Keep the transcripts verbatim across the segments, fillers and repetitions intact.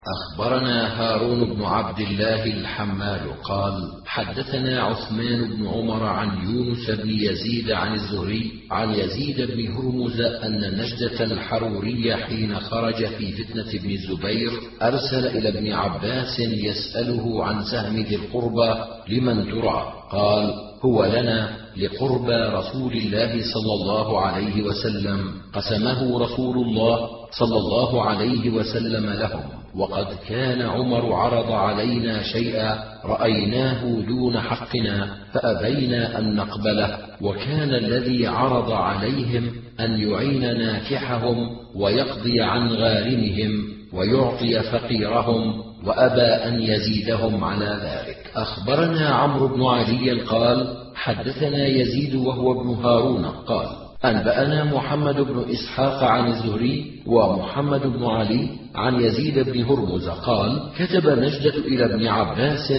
أخبرنا هارون بن عبد الله الحمال قال حدثنا عثمان بن عمر عن يونس بن يزيد عن الزهري عن يزيد بن هرمز أن نجدة الحروري حين خرج في فتنة ابن الزبير أرسل إلى ابن عباس يسأله عن سهم ذي القربى لمن ترى، قال هو لنا لقربى رسول الله صلى الله عليه وسلم، قسمه رسول الله صلى الله عليه وسلم لهم، وقد كان عمر عرض علينا شيئا رأيناه دون حقنا فأبينا أن نقبله، وكان الذي عرض عليهم أن يعين ناكحهم ويقضي عن غارمهم ويعطي فقيرهم، وأبى أن يزيدهم على ذلك. أخبرنا عمرو بن علي قال حدثنا يزيد وهو ابن هارون قال أنبأنا محمد بن إسحاق عن الزهري ومحمد بن علي عن يزيد بن هرمز قال كتب نجدة إلى ابن عباس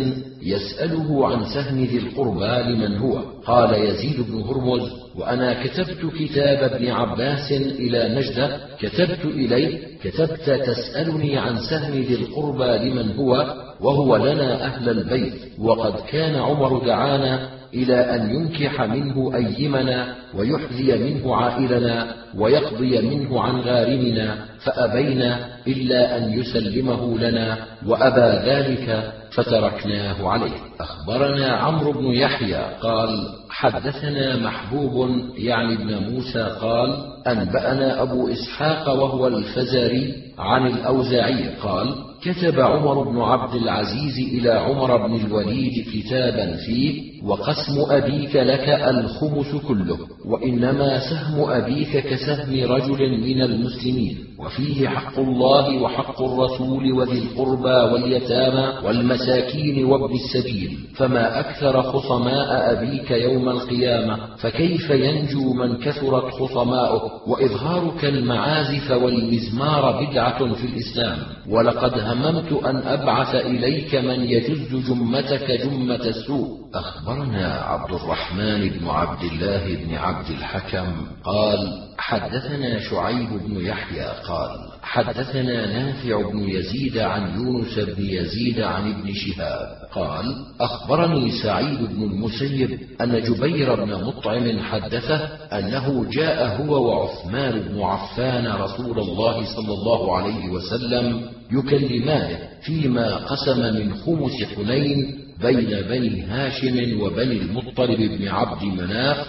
يسأله عن سهم ذي القربى لمن هو، قال يزيد بن هرمز وأنا كتبت كتاب ابن عباس إلى نجدة، كتبت إليه كتبت تسألني عن سهم ذي القربى لمن هو، وهو لنا أهل البيت، وقد كان عمر دعانا إلى أن ينكح منه أيمنا ويحذي منه عائلنا ويقضي منه عن غارمنا، فأبينا إلا أن يسلمه لنا، وأبى ذلك فتركناه عليه. أخبرنا عمرو بن يحيى قال حدثنا محبوب يعني ابن موسى قال أنبأنا أبو إسحاق وهو الفزاري عن الأوزاعي قال كتب عمر بن عبد العزيز إلى عمر بن الوليد كتابا فيه وقسم أبيك لك الخمس كله، وإنما سهم أبيك كسهم رجل من المسلمين، وفيه حق الله وحق الرسول وذي القربى واليتامى والمساكين وابن السبيل، فما أكثر خصماء أبيك يوم القيامة، فكيف ينجو من كثرت خصماؤه، وإظهارك المعازف والمزمار بدعة في الإسلام، ولقد هممت أن أبعث إليك من يجز جمتك جمة السوء. أخبرنا عبد الرحمن بن عبد الله بن عبد الحكم قال حدثنا شعيب بن يحيى قال حدثنا نافع بن يزيد عن يونس بن يزيد عن ابن شهاب قال أخبرني سعيد بن المسيب أن جبير بن مطعم حدثه أنه جاء هو وعثمان بن عفان رسول الله صلى الله عليه وسلم يكلمانه فيما قسم من خمس حنين بين بني هاشم وبني المطلب بن عبد مناف،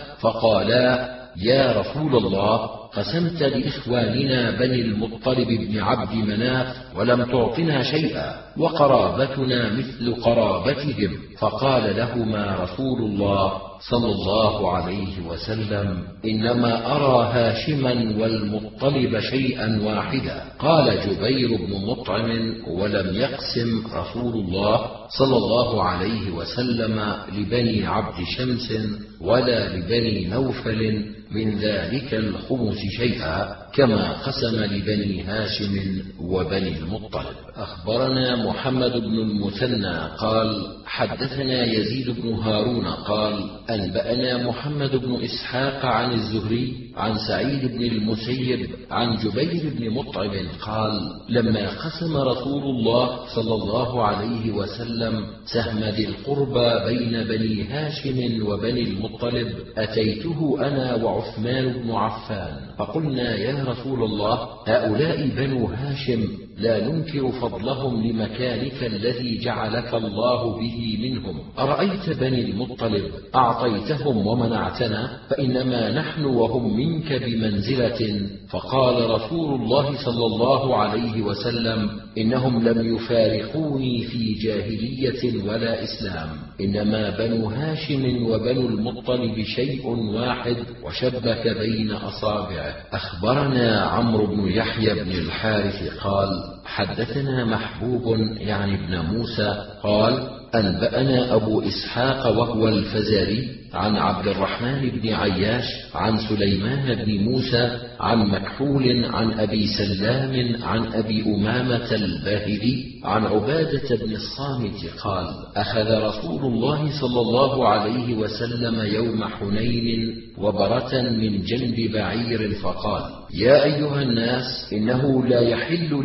فقالا يا رسول الله قسمت لإخواننا بني المطلب بن عبد مناف ولم تعطنا شيئا، وقرابتنا مثل قرابتهم، فقال لهما رسول الله صلى الله عليه وسلم إنما أرى هاشما والمطلب شيئا واحدا. قال جبير بن مطعم ولم يقسم رسول الله صلى الله عليه وسلم لبني عبد شمس ولا لبني نوفل من ذلك الخمس شيئا كما قسم لبني هاشم وبني المطلب. أخبرنا محمد بن المثنى قال حدثنا يزيد بن هارون قال أنبأنا محمد بن إسحاق عن الزهري عن سعيد بن المسيب عن جبير بن مطعم قال لما قسم رسول الله صلى الله عليه وسلم سهم ذي القربى بين بني هاشم وبني المطلب أتيته أنا وعثمان بن عفان فقلنا يا رسول الله هؤلاء بنو هاشم لا ننكر فضلهم لمكانك الذي جعلك الله به منهم، أرأيت بني المطلب أعطيتهم ومنعتنا، فإنما نحن وهم منك بمنزلة. فقال رسول الله صلى الله عليه وسلم إنهم لم يفارقوني في جاهلية ولا إسلام، إنما بنو هاشم وبنو المطلب شيء واحد وشبك بين أصابعه. أخبرنا عمرو بن يحيى بن الحارث قال حدثنا محبوب يعني ابن موسى قال أنبأنا أبو إسحاق وهو الفزاري عن عبد الرحمن بن عياش عن سليمان بن موسى عن مكحول عن أبي سلام عن أبي أمامة الباهلي عن عبادة بن الصامت قال أخذ رسول الله صلى الله عليه وسلم يوم حنين وبرة من جنب بعير فقال يا أيها الناس إنه لا يحل لي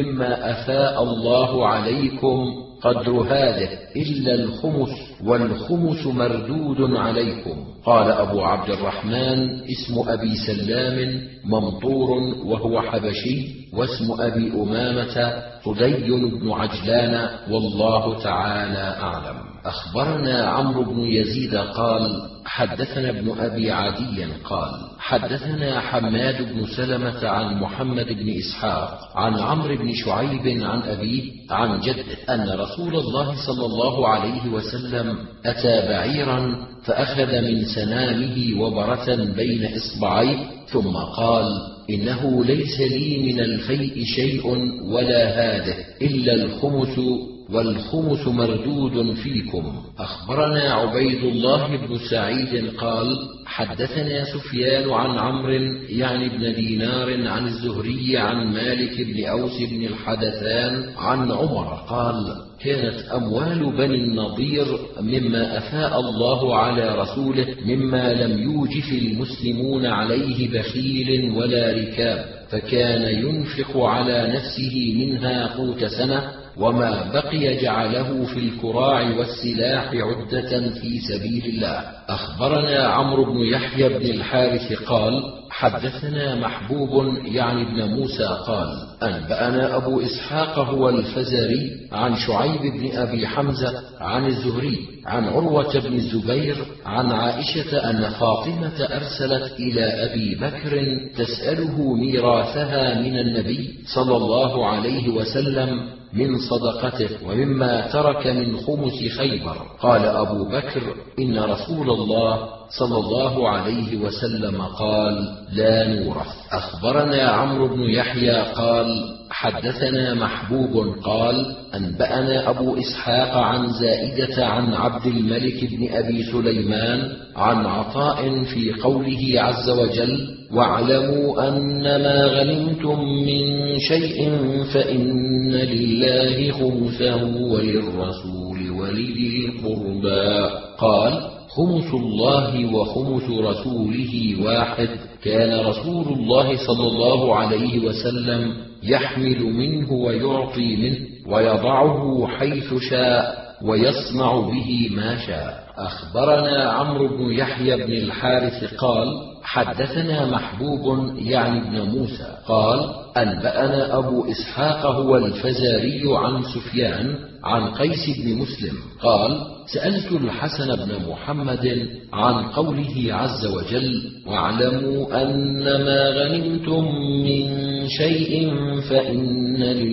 مما أفاء الله عليكم قدر هذه إلا الخمس، والخمس مردود عليكم. قال أبو عبد الرحمن اسم أبي سلام ممطور وهو حبشي، واسم أبي أمامة صدي بن عجلان، والله تعالى أعلم. أخبرنا عمرو بن يزيد قال حدثنا ابن أبي عدي قال حدثنا حماد بن سلمة عن محمد بن إسحاق عن عمرو بن شعيب عن أبيه عن جده أن رسول الله صلى الله عليه وسلم أتى بعيرا فأخذ من سنامه وبرة بين إصبعيه ثم قال إنه ليس لي من الفيء شيء ولا هذه إلا الخمس، والخمس مردود فيكم. أخبرنا عبيد الله بن سعيد قال حدثنا سفيان عن عمرو يعني بن دينار عن الزهري عن مالك بن أوس بن الحدثان عن عمر قال كانت أموال بني النضير مما أفاء الله على رسوله مما لم يوجف المسلمون عليه بخيل ولا ركاب، فكان ينفق على نفسه منها قوت سنة، وما بقي جعله في الكراع والسلاح عدة في سبيل الله. أخبرنا عمرو بن يحيى بن الحارث قال حدثنا محبوب يعني ابن موسى قال أنبأنا أبو إسحاق هو الفزاري عن شعيب بن أبي حمزة عن الزهري عن عروة بن الزبير عن عائشة أن فاطمة أرسلت إلى أبي بكر تسأله ميراثها من النبي صلى الله عليه وسلم من صدقته ومما ترك من خمس خيبر. قال أبو بكر إن رسول الله صلى الله عليه وسلم قال لا نورث. أخبرنا عمرو بن يحيى قال حدثنا محبوب قال أنبأنا أبو إسحاق عن زائدة عن عبد الملك بن أبي سليمان عن عطاء في قوله عز وجل واعلموا أنما غنمتم من شيء فإن لله خمسه وللرسول ولذي القربى. قال خمس الله وخمس رسوله واحد، كان رسول الله صلى الله عليه وسلم يحمل منه ويعطي منه ويضعه حيث شاء ويصنع به ما شاء. أخبرنا عمرو بن يحيى بن الحارث قال حدثنا محبوب يعني ابن موسى قال أنبأنا أبو إسحاق هو الفزاري عن سفيان عن قيس بن مسلم قال سألت الحسن بن محمد عن قوله عز وجل واعلموا أنما غنمتم من شيء فإن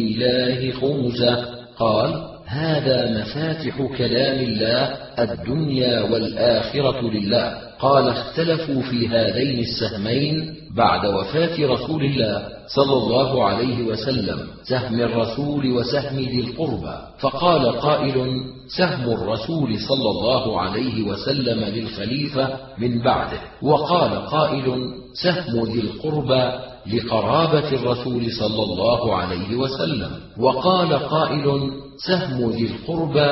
لله خمسه، قال هذا مفاتح كلام الله الدنيا والآخرة لله. قال اختلفوا في هذين السهمين بعد وفاة رسول الله صلى الله عليه وسلم، سهم الرسول وسهم ذي القربى، فقال قائل سهم الرسول صلى الله عليه وسلم للخليفة من بعده، وقال قائل سهم ذي القربى لقرابة الرسول صلى الله عليه وسلم، وقال قائل سهم ذي القربى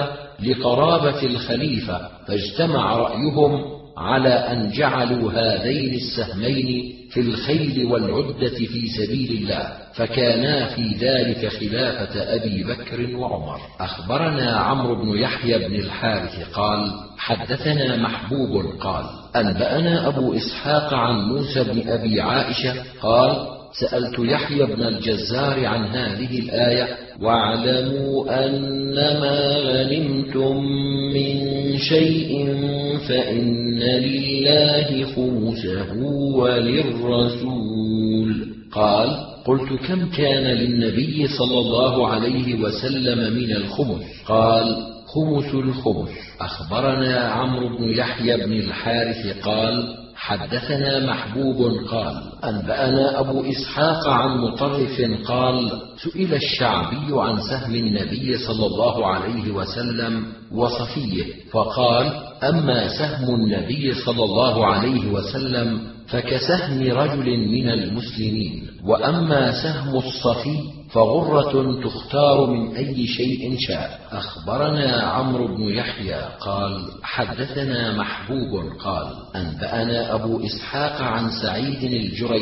لقرابة الخليفة، فاجتمع رأيهم على أن جعلوا هذين السهمين في الخيل والعدة في سبيل الله، فكانا في ذلك خلافة أبي بكر وعمر. أخبرنا عمرو بن يحيى بن الحارث قال حدثنا محبوب قال أنبأنا أبو إسحاق عن موسى بن أبي عائشة قال سألت يحيى بن الجزار عن هذه الآية واعلموا أنما غنمتم من شيء فإن لله خمسه وللرسول. قال قلت كم كان للنبي صلى الله عليه وسلم من الخمس؟ قال خمس الخمس. أخبرنا عمرو بن يحيى بن الحارث قال حدثنا محبوب قال أنبأنا أبو إسحاق عن مطرف قال سئل الشعبي عن سهم النبي صلى الله عليه وسلم وصفيه، فقال أما سهم النبي صلى الله عليه وسلم فكسهم رجل من المسلمين، وأما سهم الصفي فغرة تختار من أي شيء شاء. أخبرنا عمرو بن يحيى قال حدثنا محبوب قال أنبأنا أبو إسحاق عن سعيد الجريري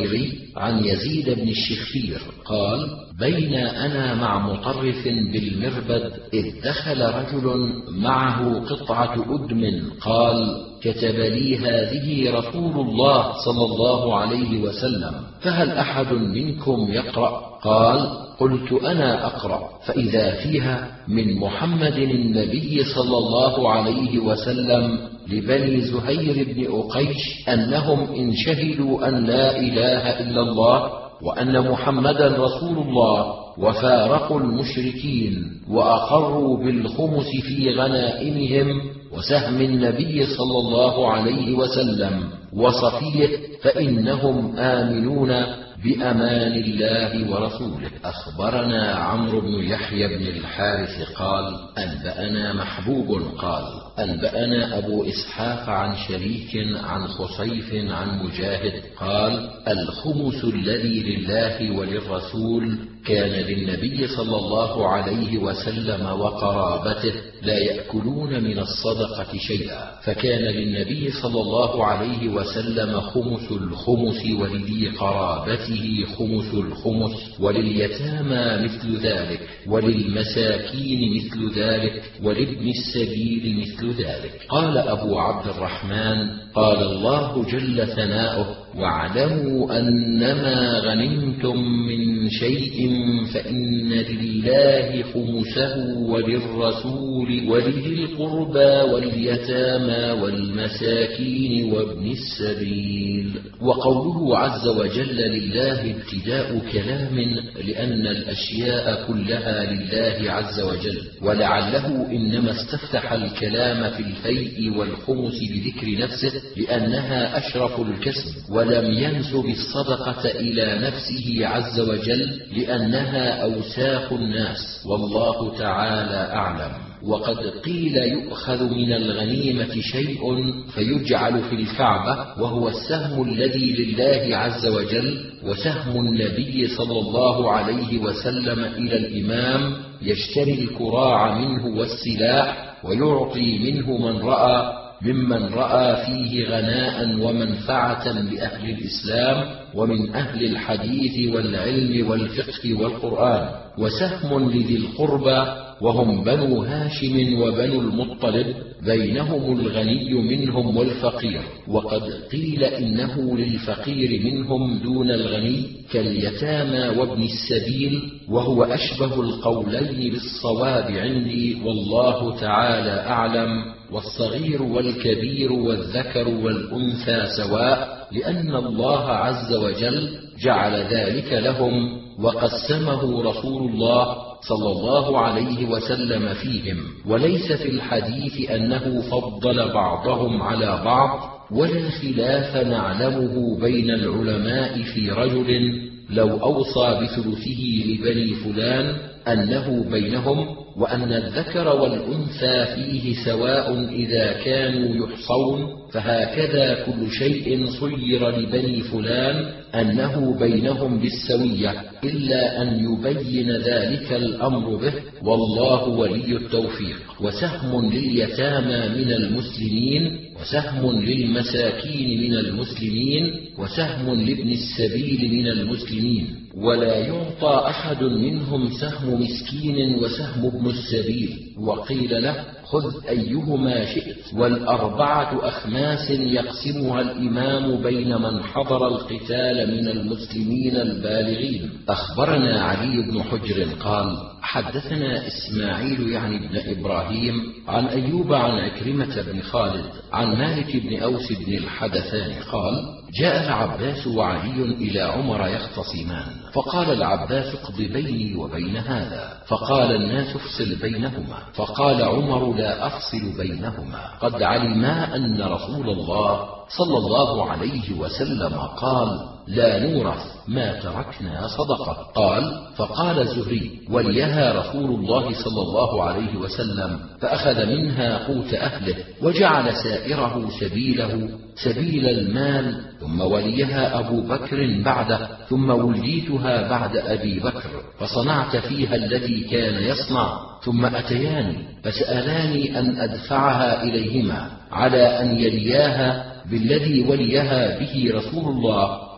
عن يزيد بن الشخير قال: بين أنا مع مطرف بالمربد إذ دخل رجل معه قطعة أدم قال: كتب لي هذه رسول الله صلى الله عليه وسلم، فهل أحد منكم يقرأ؟ قال: قلت أنا أقرأ، فإذا فيها: من محمد النبي صلى الله عليه وسلم لبني زهير بن أقيش أنهم إن شهدوا أن لا إله إلا الله وأن محمدا رسول الله وفارقوا المشركين وأقروا بالخمس في غنائمهم وسهم النبي صلى الله عليه وسلم وصفيه فإنهم آمنون بأمان الله ورسوله. أخبرنا عمرو بن يحيى بن الحارث قال: أنبأنا محبوب قال: أنبأنا أبو إسحاق عن شريك عن خصيف عن مجاهد قال: الخمس الذي لله وللرسول كان للنبي صلى الله عليه وسلم وقرابته لا يأكلون من الصدقة شيئا، فكان للنبي صلى الله عليه وسلم خمس الخمس ولذي قرابته خمس الخمس ولليتامى مثل ذلك وللمساكين مثل ذلك ولابن السبيل مثل ذلك. قال أبو عبد الرحمن: قال الله جل ثناؤه: واعلموا أنما غنمتم من شيء فإن لله خمسه وللرسول ولذي القربى واليتامى والمساكين وابن السبيل. وقوله عز وجل لله ابتداء كلام، لأن الأشياء كلها لله عز وجل، ولعله إنما استفتح الكلام في الفيء والخمس بذكر نفسه لأنها أشرف الكسب، ولم ينسب الصدقة إلى نفسه عز وجل لأنها أوساخ الناس، والله تعالى أعلم. وقد قيل يؤخذ من الغنيمة شيء فيجعل في الكعبة، وهو السهم الذي لله عز وجل، وسهم النبي صلى الله عليه وسلم إلى الإمام يشتري الكراع منه والسلاح ويعطي منه من رأى ممن رأى فيه غناء ومنفعة لأهل الإسلام ومن أهل الحديث والعلم والفقه والقرآن. وسهم لذي القربى وهم بنو هاشم وبنو المطلب، بينهم الغني منهم والفقير. وقد قيل إنه للفقير منهم دون الغني كاليتامى وابن السبيل، وهو أشبه القولين بالصواب عندي، والله تعالى أعلم. والصغير والكبير والذكر والأنثى سواء، لأن الله عز وجل جعل ذلك لهم وقسمه رسول الله صلى الله عليه وسلم فيهم. وليس في الحديث أنه فضل بعضهم على بعض، ولا خلاف نعلمه بين العلماء في رجل لو أوصى بثلثه لبني فلان أنه بينهم، وأن الذكر والأنثى فيه سواء إذا كانوا يحصون، فهكذا كل شيء صير لبني فلان أنه بينهم بالسوية، إلا أن يبين ذلك الأمر به، والله ولي التوفيق. وسهم لليتامى من المسلمين، وسهم للمساكين من المسلمين، وسهم لابن السبيل من المسلمين. ولا يعطى أحد منهم سهم مسكين وسهم ابن السبيل. وقيل له: خذ أيهما شئت. والأربعة أخماس يقسمها الإمام بين من حضر القتال من المسلمين البالغين. أخبرنا علي بن حجر قال: حدثنا إسماعيل يعني بن إبراهيم عن أيوب عن عكرمة بن خالد عن مالك بن أوس بن الحدثان قال: جاء العباس وعلي إلى عمر يختصمان، فقال العباس: اقض بيني وبين هذا. فقال الناس: افصل بينهما. فقال عمر: لا أفصل بينهما، قد علما أن رسول الله صلى الله عليه وسلم قال: لا نورث ما تركنا صدقة. قال: فقال الزهري: وليها رسول الله صلى الله عليه وسلم، فأخذ منها قوت أهله وجعل سائره سبيله سبيل المال، ثم وليها أبو بكر بعده، ثم وليتها بعد أبي بكر، فصنعت فيها الذي كان يصنع، ثم أتياني فسألاني أن أدفعها إليهما على أن يلياها بالذي وليها به رسول الله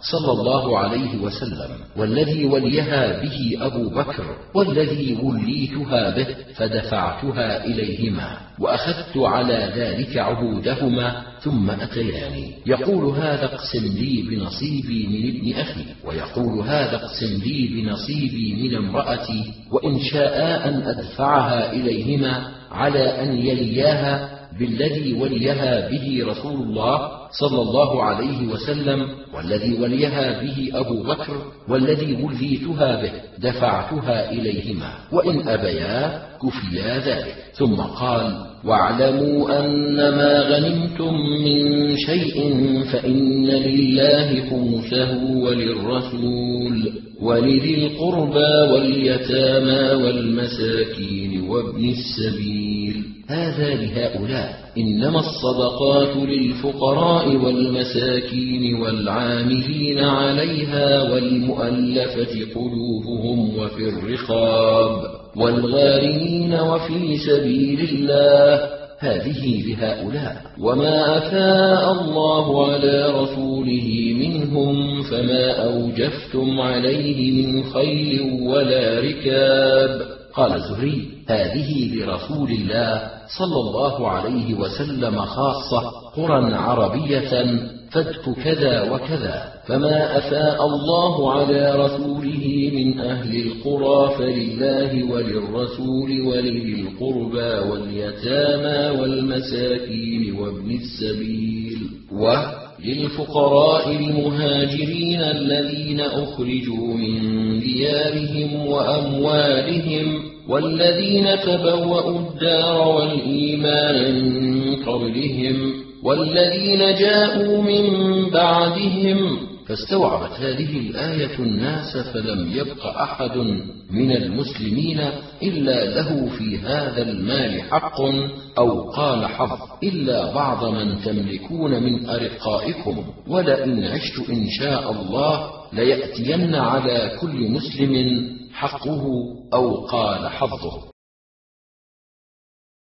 صلى الله عليه وسلم، والذي وليها به أبو بكر، والذي وليتها به فدفعتها إليهما، وأخذت على ذلك عهودهما، ثم أتياني يقول هذا اقسم لي بنصيبي من ابن أخي، ويقول هذا اقسم لي بنصيبي من امرأتي، وإن شاء أن أدفعها إليهما على أن يلياها بالذي وليها به رسول الله صلى الله عليه وسلم، والذي وليها به أبو بكر، والذي وليتها به دفعتها إليهما، وإن أبيا كفيا ذلك. ثم قال: واعلموا أن ما غنمتم من شيء فإن لله خمسه وللرسول ولذي القربى واليتامى والمساكين وابن السبيل. هذا لهؤلاء، إنما الصدقات للفقراء والمساكين والعاملين عليها والمؤلفة قلوبهم وفي الرقاب والغارمين وفي سبيل الله. هذه لهؤلاء. وما أفاء الله على رسوله منهم فما أوجفتم عليه من خيل ولا ركاب. قال الزهري: هذه لرسول الله صلى الله عليه وسلم خاصة، قرى عربية فدك كذا وكذا، فما أفاء الله على رسوله من أهل القرى فلله وللرسول ولذي القربى واليتامى والمساكين وابن السبيل وللفقراء المهاجرين الذين أخرجوا من ديارهم وأموالهم والذين تبوأوا الدار والإيمان من قبلهم والذين جاءوا من بعدهم. فاستوعبت هذه الآية الناس، فلم يبق أحد من المسلمين إلا له في هذا المال حق أو قال حظ، إلا بعض من تملكون من أرقائكم، ولئن عشت إن شاء الله ليأتين على كل مسلم حقه أو قال حظه.